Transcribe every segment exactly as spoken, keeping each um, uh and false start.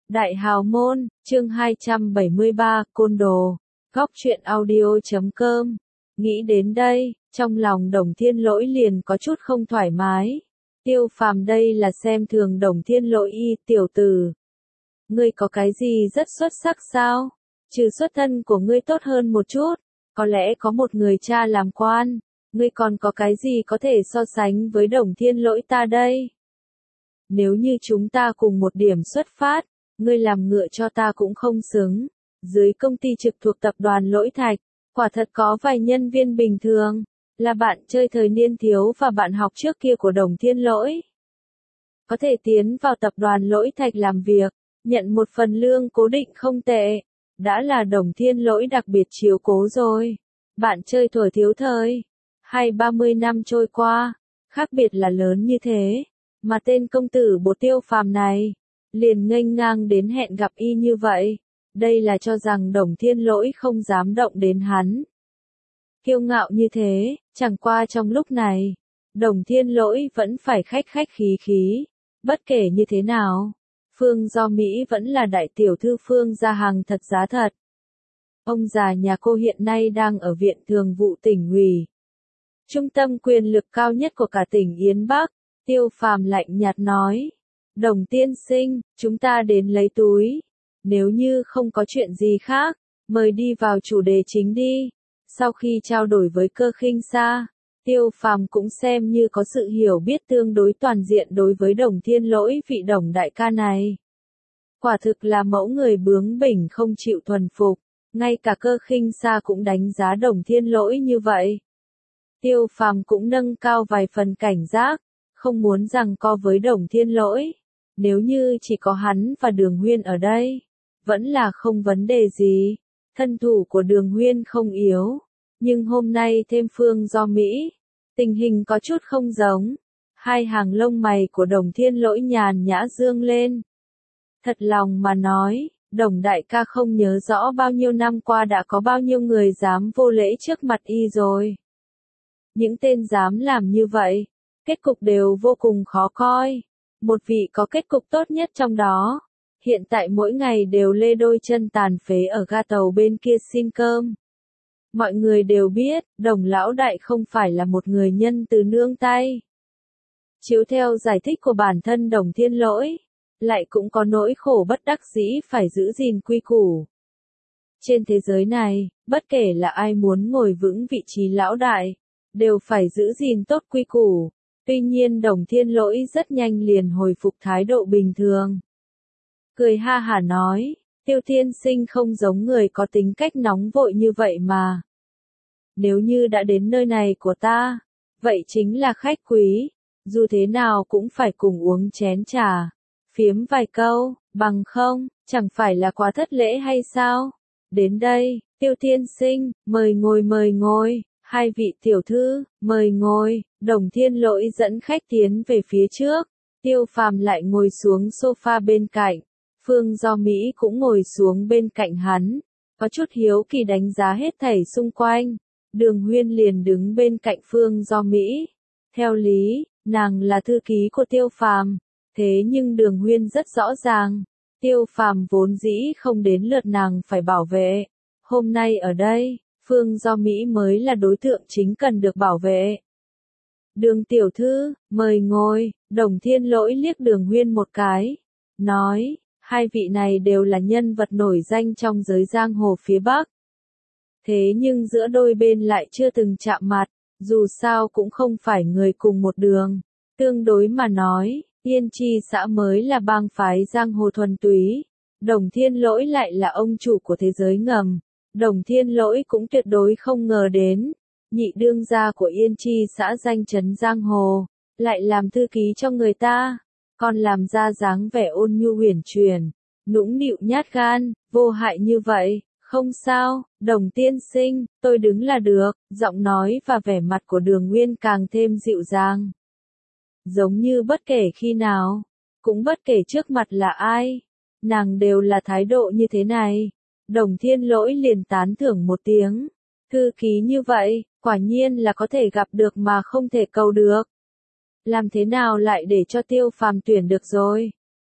Đại Hào Môn, chương hai trăm bảy mươi ba, Côn Đồ, Góc truyện audio chấm com. Nghĩ đến đây, trong lòng Đồng Thiên Lỗi liền có chút không thoải mái. Tiêu Phàm đây là xem thường Đồng Thiên Lỗi y, tiểu tử. Ngươi có cái gì rất xuất sắc sao? Trừ xuất thân của ngươi tốt hơn một chút, có lẽ có một người cha làm quan, ngươi còn có cái gì có thể so sánh với Đồng Thiên Lỗi ta đây? Nếu như chúng ta cùng một điểm xuất phát, ngươi làm ngựa cho ta cũng không xứng. Dưới công ty trực thuộc tập đoàn Lỗi Thạch, quả thật có vài nhân viên bình thường, là bạn chơi thời niên thiếu và bạn học trước kia của Đồng Thiên Lỗi. Có thể tiến vào tập đoàn Lỗi Thạch làm việc, nhận một phần lương cố định không tệ, đã là Đồng Thiên Lỗi đặc biệt chiếu cố rồi. Bạn chơi thuở thiếu thời, hay ba mươi năm trôi qua, khác biệt là lớn như thế, mà tên công tử bột Tiêu Phàm này liền nghênh ngang đến hẹn gặp y như vậy, đây là cho rằng Đồng Thiên Lỗi không dám động đến hắn. Kiêu ngạo như thế, chẳng qua trong lúc này, Đồng Thiên Lỗi vẫn phải khách khách khí khí, bất kể như thế nào, Phương Do Mỹ vẫn là đại tiểu thư Phương gia hàng thật giá thật. Ông già nhà cô hiện nay đang ở viện thường vụ tỉnh ủy, trung tâm quyền lực cao nhất của cả tỉnh Yến Bắc. Tiêu Phàm lạnh nhạt nói, Đồng tiên sinh, chúng ta đến lấy túi. Nếu như không có chuyện gì khác, mời đi vào chủ đề chính đi. Sau khi trao đổi với Cơ Khinh Sa, Tiêu Phàm cũng xem như có sự hiểu biết tương đối toàn diện đối với Đồng Thiên Lỗi vị Đồng đại ca này. Quả thực là mẫu người bướng bỉnh không chịu thuần phục, ngay cả Cơ Khinh Sa cũng đánh giá Đồng Thiên Lỗi như vậy. Tiêu Phàm cũng nâng cao vài phần cảnh giác, không muốn giằng co với Đồng Thiên Lỗi. Nếu như chỉ có hắn và Đường Huyên ở đây, vẫn là không vấn đề gì. Thân thủ của Đường Huyên không yếu, nhưng hôm nay thêm Phương Do Mỹ, tình hình có chút không giống. Hai hàng lông mày của Đồng Thiên Lỗi nhàn nhã dương lên. Thật lòng mà nói, Đồng đại ca không nhớ rõ bao nhiêu năm qua đã có bao nhiêu người dám vô lễ trước mặt y rồi. Những tên dám làm như vậy, kết cục đều vô cùng khó coi. Một vị có kết cục tốt nhất trong đó, hiện tại mỗi ngày đều lê đôi chân tàn phế ở ga tàu bên kia xin cơm. Mọi người đều biết, Đồng lão đại không phải là một người nhân từ nương tay. Chiếu theo giải thích của bản thân Đồng Thiên Lỗi, lại cũng có nỗi khổ bất đắc dĩ phải giữ gìn quy củ. Trên thế giới này, bất kể là ai muốn ngồi vững vị trí lão đại, đều phải giữ gìn tốt quy củ. Tuy nhiên Đồng Thiên Lỗi rất nhanh liền hồi phục thái độ bình thường. Cười ha hả nói, Tiêu tiên sinh không giống người có tính cách nóng vội như vậy mà. Nếu như đã đến nơi này của ta, vậy chính là khách quý, dù thế nào cũng phải cùng uống chén trà, phiếm vài câu, bằng không, chẳng phải là quá thất lễ hay sao? Đến đây, Tiêu tiên sinh, mời ngồi mời ngồi. Hai vị tiểu thư, mời ngồi. Đồng Thiên Lỗi dẫn khách tiến về phía trước. Tiêu Phàm lại ngồi xuống sofa bên cạnh. Phương Do Mỹ cũng ngồi xuống bên cạnh hắn. Có chút hiếu kỳ đánh giá hết thảy xung quanh. Đường Huyên liền đứng bên cạnh Phương Do Mỹ. Theo lý, nàng là thư ký của Tiêu Phàm. Thế nhưng Đường Huyên rất rõ ràng. Tiêu Phàm vốn dĩ không đến lượt nàng phải bảo vệ. Hôm nay ở đây, Phương Do Mỹ mới là đối tượng chính cần được bảo vệ. Đường tiểu thư, mời ngồi. Đồng Thiên Lỗi liếc Đường Huyên một cái, nói, hai vị này đều là nhân vật nổi danh trong giới giang hồ phía Bắc. Thế nhưng giữa đôi bên lại chưa từng chạm mặt, dù sao cũng không phải người cùng một đường. Tương đối mà nói, Yên Chi xã mới là bang phái giang hồ thuần túy. Đồng Thiên Lỗi lại là ông chủ của thế giới ngầm. Đồng Thiên Lỗi cũng tuyệt đối không ngờ đến, nhị đương gia của Yên Chi xã danh chấn giang hồ, lại làm thư ký cho người ta, còn làm ra dáng vẻ ôn nhu huyền chuyển, nũng nịu nhát gan, vô hại như vậy. Không sao, Đồng tiên sinh, tôi đứng là được. Giọng nói và vẻ mặt của Đường Nguyên càng thêm dịu dàng, giống như bất kể khi nào, cũng bất kể trước mặt là ai, nàng đều là thái độ như thế này. Đồng Thiên Lỗi liền tán thưởng một tiếng. Thư ký như vậy, quả nhiên là có thể gặp được mà không thể cầu được. Làm thế nào lại để cho Tiêu Phàm tuyển được rồi?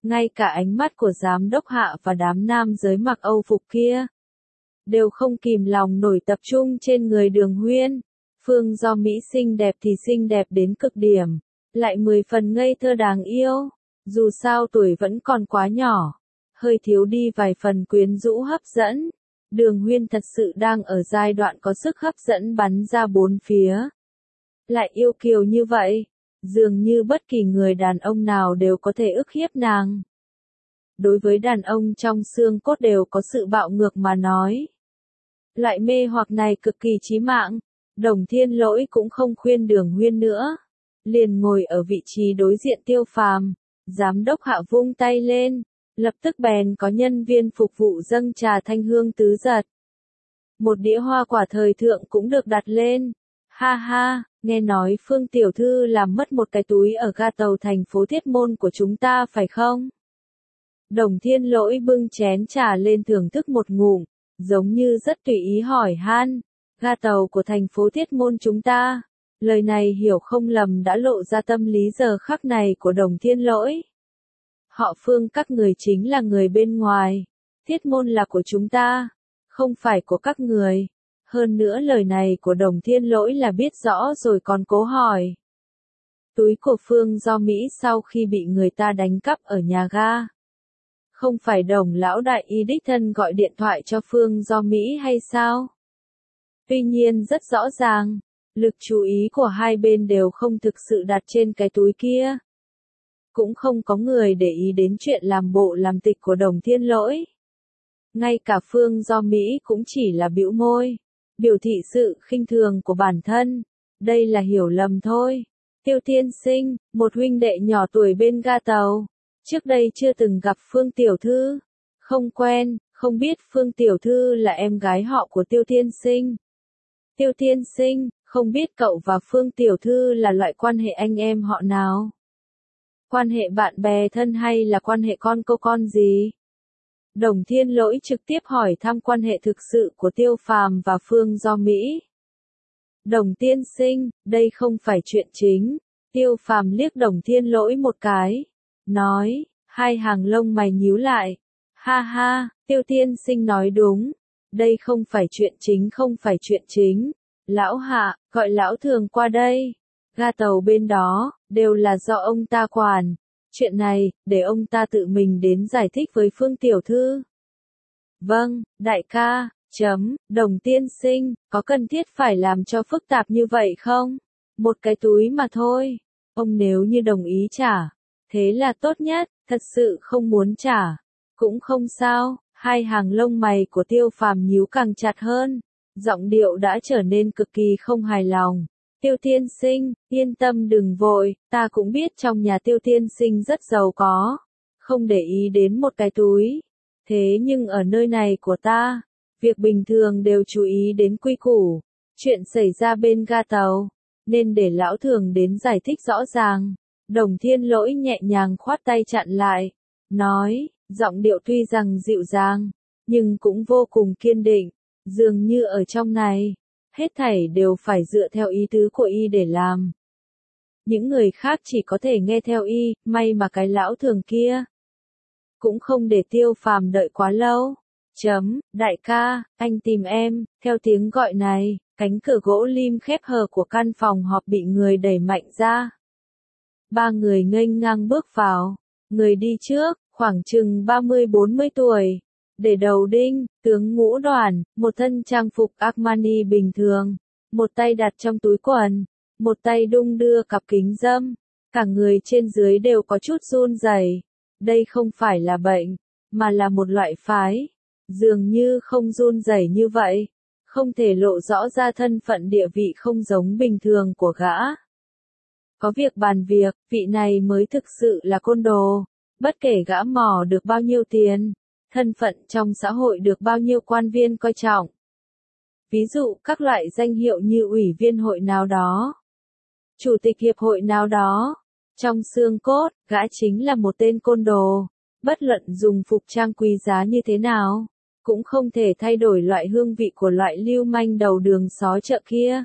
Ngay cả ánh mắt của giám đốc Hạ và đám nam giới mặc Âu phục kia đều không kìm lòng nổi tập trung trên người Đường Huyên. Phương Do Mỹ xinh đẹp thì xinh đẹp đến cực điểm, lại mười phần ngây thơ đáng yêu, dù sao tuổi vẫn còn quá nhỏ, hơi thiếu đi vài phần quyến rũ hấp dẫn. Đường Huyên thật sự đang ở giai đoạn có sức hấp dẫn bắn ra bốn phía. Lại yêu kiều như vậy, dường như bất kỳ người đàn ông nào đều có thể ức hiếp nàng. Đối với đàn ông trong xương cốt đều có sự bạo ngược mà nói. Loại mê hoặc này cực kỳ chí mạng, Đồng Thiên Lỗi cũng không khuyên Đường Huyên nữa. Liền ngồi ở vị trí đối diện Tiêu Phàm, giám đốc Hạ vung tay lên, lập tức bèn có nhân viên phục vụ dâng trà thanh hương tứ giật. Một đĩa hoa quả thời thượng cũng được đặt lên. Ha ha, nghe nói Phương tiểu thư làm mất một cái túi ở ga tàu thành phố Thiết Môn của chúng ta phải không? Đồng Thiên Lỗi bưng chén trà lên thưởng thức một ngụm, giống như rất tùy ý hỏi han. Ga tàu của thành phố Thiết Môn chúng ta. Lời này hiểu không lầm đã lộ ra tâm lý giờ khắc này của Đồng Thiên Lỗi. Họ Phương các người chính là người bên ngoài. Thiết Môn là của chúng ta, không phải của các người. Hơn nữa lời này của Đồng Thiên Lỗi là biết rõ rồi còn cố hỏi. Túi của Phương Do Mỹ sau khi bị người ta đánh cắp ở nhà ga. Không phải Đồng lão đại y đích thân gọi điện thoại cho Phương Do Mỹ hay sao? Tuy nhiên rất rõ ràng, lực chú ý của hai bên đều không thực sự đặt trên cái túi kia. Cũng không có người để ý đến chuyện làm bộ làm tịch của Đồng Thiên Lỗi. Ngay cả Phương Do Mỹ cũng chỉ là bĩu môi, biểu thị sự khinh thường của bản thân. Đây là hiểu lầm thôi. Tiêu Tiên Sinh, một huynh đệ nhỏ tuổi bên ga tàu. Trước đây chưa từng gặp Phương tiểu thư. Không quen, không biết Phương tiểu thư là em gái họ của Tiêu Tiên Sinh. Tiêu Tiên Sinh, không biết cậu và Phương tiểu thư là loại quan hệ anh em họ nào? Quan hệ bạn bè thân hay là quan hệ con cô con gì? Đồng Thiên Lỗi trực tiếp hỏi thăm quan hệ thực sự của Tiêu Phàm và Phương Do Mỹ. Đồng Tiên Sinh, đây không phải chuyện chính. Tiêu Phàm liếc Đồng Thiên Lỗi một cái, nói, hai hàng lông mày nhíu lại. Ha ha, Tiêu Tiên Sinh nói đúng. Đây không phải chuyện chính không phải chuyện chính. Lão Hạ, gọi lão Thường qua đây. Ga tàu bên đó, đều là do ông ta quản. Chuyện này, để ông ta tự mình đến giải thích với Phương tiểu thư. Vâng, đại ca, chấm, Đồng Tiên Sinh, có cần thiết phải làm cho phức tạp như vậy không? Một cái túi mà thôi. Ông nếu như đồng ý trả, thế là tốt nhất, thật sự không muốn trả. Cũng không sao, hai hàng lông mày của Tiêu Phàm nhíu càng chặt hơn. Giọng điệu đã trở nên cực kỳ không hài lòng. Tiêu Tiên Sinh, yên tâm đừng vội, ta cũng biết trong nhà Tiêu Tiên Sinh rất giàu có. Không để ý đến một cái túi. Thế nhưng ở nơi này của ta, việc bình thường đều chú ý đến quy củ. Chuyện xảy ra bên ga tàu, nên để lão Thường đến giải thích rõ ràng. Đồng Thiên Lỗi nhẹ nhàng khoát tay chặn lại. Nói, giọng điệu tuy rằng dịu dàng, nhưng cũng vô cùng kiên định. Dường như ở trong này, hết thảy đều phải dựa theo ý tứ của y để làm. Những người khác chỉ có thể nghe theo y, may mà cái lão Thường kia cũng không để Tiêu Phàm đợi quá lâu. Chấm, đại ca, anh tìm em. Theo tiếng gọi này, cánh cửa gỗ lim khép hờ của căn phòng họp bị người đẩy mạnh ra. Ba người nghênh ngang bước vào. Người đi trước, khoảng chừng ba mươi bốn mươi tuổi. Để đầu đinh, tướng ngũ đoàn, một thân trang phục Armani bình thường. Một tay đặt trong túi quần, một tay đung đưa cặp kính râm. Cả người trên dưới đều có chút run rẩy. Đây không phải là bệnh, mà là một loại phái. Dường như không run rẩy như vậy, không thể lộ rõ ra thân phận địa vị không giống bình thường của gã. Có việc bàn việc, vị này mới thực sự là côn đồ. Bất kể gã mò được bao nhiêu tiền, thân phận trong xã hội được bao nhiêu quan viên coi trọng. Ví dụ các loại danh hiệu như ủy viên hội nào đó, chủ tịch hiệp hội nào đó. Trong xương cốt, gã chính là một tên côn đồ. Bất luận dùng phục trang quý giá như thế nào, cũng không thể thay đổi loại hương vị của loại lưu manh đầu đường xó chợ kia.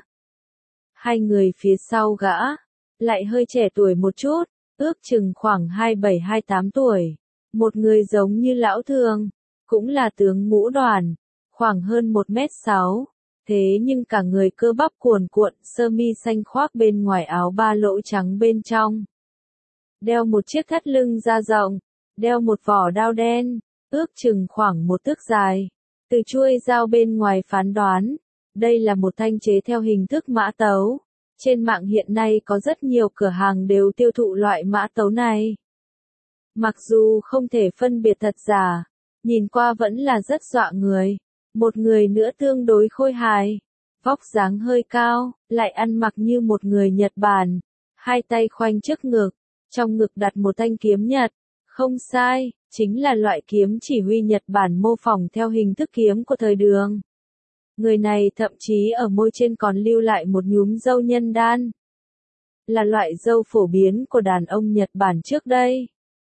Hai người phía sau gã, lại hơi trẻ tuổi một chút, ước chừng khoảng hai mươi bảy hai mươi tám tuổi. Một người giống như lão thường, cũng là tướng ngũ đoàn, khoảng hơn một mét sáu, thế nhưng cả người cơ bắp cuồn cuộn, sơ mi xanh khoác bên ngoài áo ba lỗ trắng bên trong. Đeo một chiếc thắt lưng da rộng, đeo một vỏ đao đen, ước chừng khoảng một thước dài. Từ chuôi dao bên ngoài phán đoán, đây là một thanh chế theo hình thức mã tấu. Trên mạng hiện nay có rất nhiều cửa hàng đều tiêu thụ loại mã tấu này. Mặc dù không thể phân biệt thật giả, nhìn qua vẫn là rất dọa người. Một người nữa tương đối khôi hài, vóc dáng hơi cao, lại ăn mặc như một người Nhật Bản, hai tay khoanh trước ngực, trong ngực đặt một thanh kiếm Nhật. Không sai, chính là loại kiếm chỉ huy Nhật Bản mô phỏng theo hình thức kiếm của thời Đường. Người này thậm chí ở môi trên còn lưu lại một nhúm râu nhân đan. Là loại râu phổ biến của đàn ông Nhật Bản trước đây.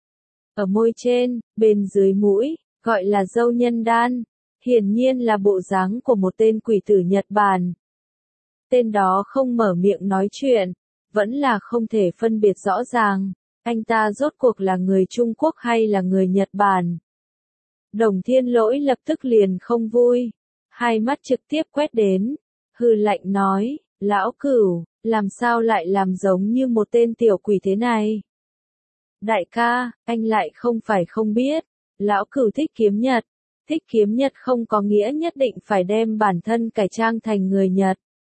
Ở môi trên, bên dưới mũi, gọi là râu nhân đan, hiển nhiên là bộ dáng của một tên quỷ tử Nhật Bản. Tên đó không mở miệng nói chuyện, vẫn là không thể phân biệt rõ ràng, anh ta rốt cuộc là người Trung Quốc hay là người Nhật Bản. Đồng Thiên Lỗi lập tức liền không vui, hai mắt trực tiếp quét đến, hừ lạnh nói, lão Cửu, làm sao lại làm giống như một tên tiểu quỷ thế này? Đại ca, anh lại không phải không biết, lão Cửu thích kiếm Nhật, thích kiếm Nhật không có nghĩa nhất định phải đem bản thân cải trang thành người Nhật.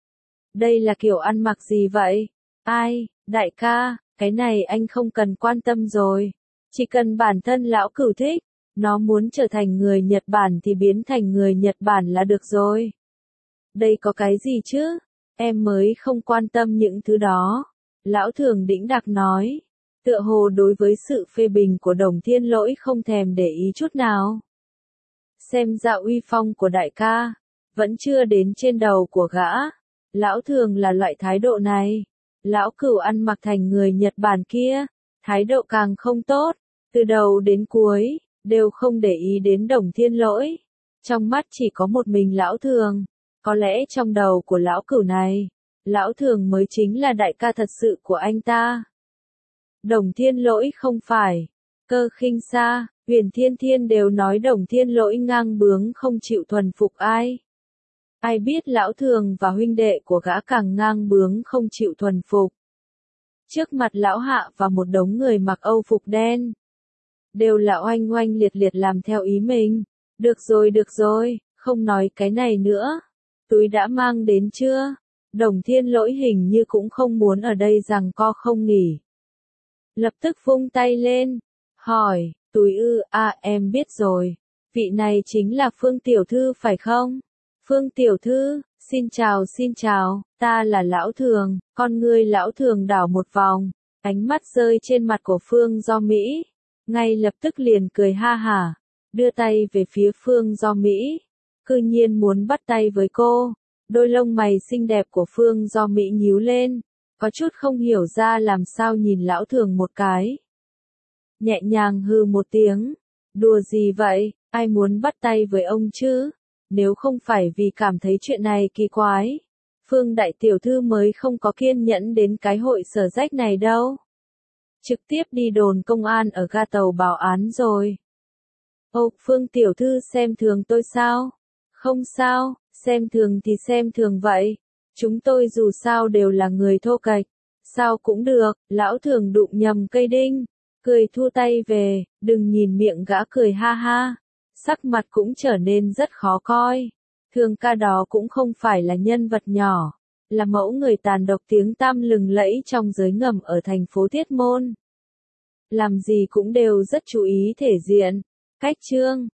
Đây là kiểu ăn mặc gì vậy? Ai, đại ca, cái này anh không cần quan tâm rồi, chỉ cần bản thân lão Cửu thích, nó muốn trở thành người Nhật Bản thì biến thành người Nhật Bản là được rồi. Đây có cái gì chứ, em mới không quan tâm những thứ đó. Lão Thường đĩnh đạc nói, tựa hồ đối với sự phê bình của Đồng Thiên Lỗi không thèm để ý chút nào. Xem ra uy phong của đại ca, vẫn chưa đến trên đầu của gã. Lão Thường là loại thái độ này. Lão Cửu ăn mặc thành người Nhật Bản kia, thái độ càng không tốt, từ đầu đến cuối, đều không để ý đến Đồng Thiên Lỗi. Trong mắt chỉ có một mình Lão Thường, có lẽ trong đầu của Lão Cửu này, Lão Thường mới chính là đại ca thật sự của anh ta. Đồng Thiên Lỗi không phải, Cơ Khinh Sa, Huyền Thiên Thiên đều nói Đồng Thiên Lỗi ngang bướng không chịu thuần phục ai. Ai biết Lão Thường và huynh đệ của gã càng ngang bướng không chịu thuần phục. Trước mặt Lão Hạ và một đống người mặc âu phục đen, đều là oanh oanh liệt liệt làm theo ý mình. Được rồi được rồi, không nói cái này nữa. Túi đã mang đến chưa? Đồng Thiên Lỗi hình như cũng không muốn ở đây giằng co không nghỉ. Lập tức vung tay lên, hỏi, túi ư, à em biết rồi, vị này chính là Phương Tiểu Thư phải không? Phương Tiểu Thư, xin chào xin chào, ta là Lão Thường, con ngươi Lão Thường đảo một vòng, ánh mắt rơi trên mặt của Phương Do Mỹ, ngay lập tức liền cười ha hả, đưa tay về phía Phương Do Mỹ, cư nhiên muốn bắt tay với cô, đôi lông mày xinh đẹp của Phương Do Mỹ nhíu lên, có chút không hiểu ra làm sao nhìn Lão Thường một cái. Nhẹ nhàng hừ một tiếng, đùa gì vậy, ai muốn bắt tay với ông chứ? Nếu không phải vì cảm thấy chuyện này kỳ quái, Phương Đại Tiểu Thư mới không có kiên nhẫn đến cái hội sở rách này đâu. Trực tiếp đi đồn công an ở ga tàu báo án rồi. Ồ, Phương Tiểu Thư xem thường tôi sao? Không sao, xem thường thì xem thường vậy. Chúng tôi dù sao đều là người thô kệch. Sao cũng được, Lão Thường đụng nhầm cây đinh. Cười thu tay về, đừng nhìn miệng gã cười ha ha. Sắc mặt cũng trở nên rất khó coi. Thường ca đó cũng không phải là nhân vật nhỏ, là mẫu người tàn độc tiếng tăm lừng lẫy trong giới ngầm ở thành phố Thiết Môn. Làm gì cũng đều rất chú ý thể diện, cách chương.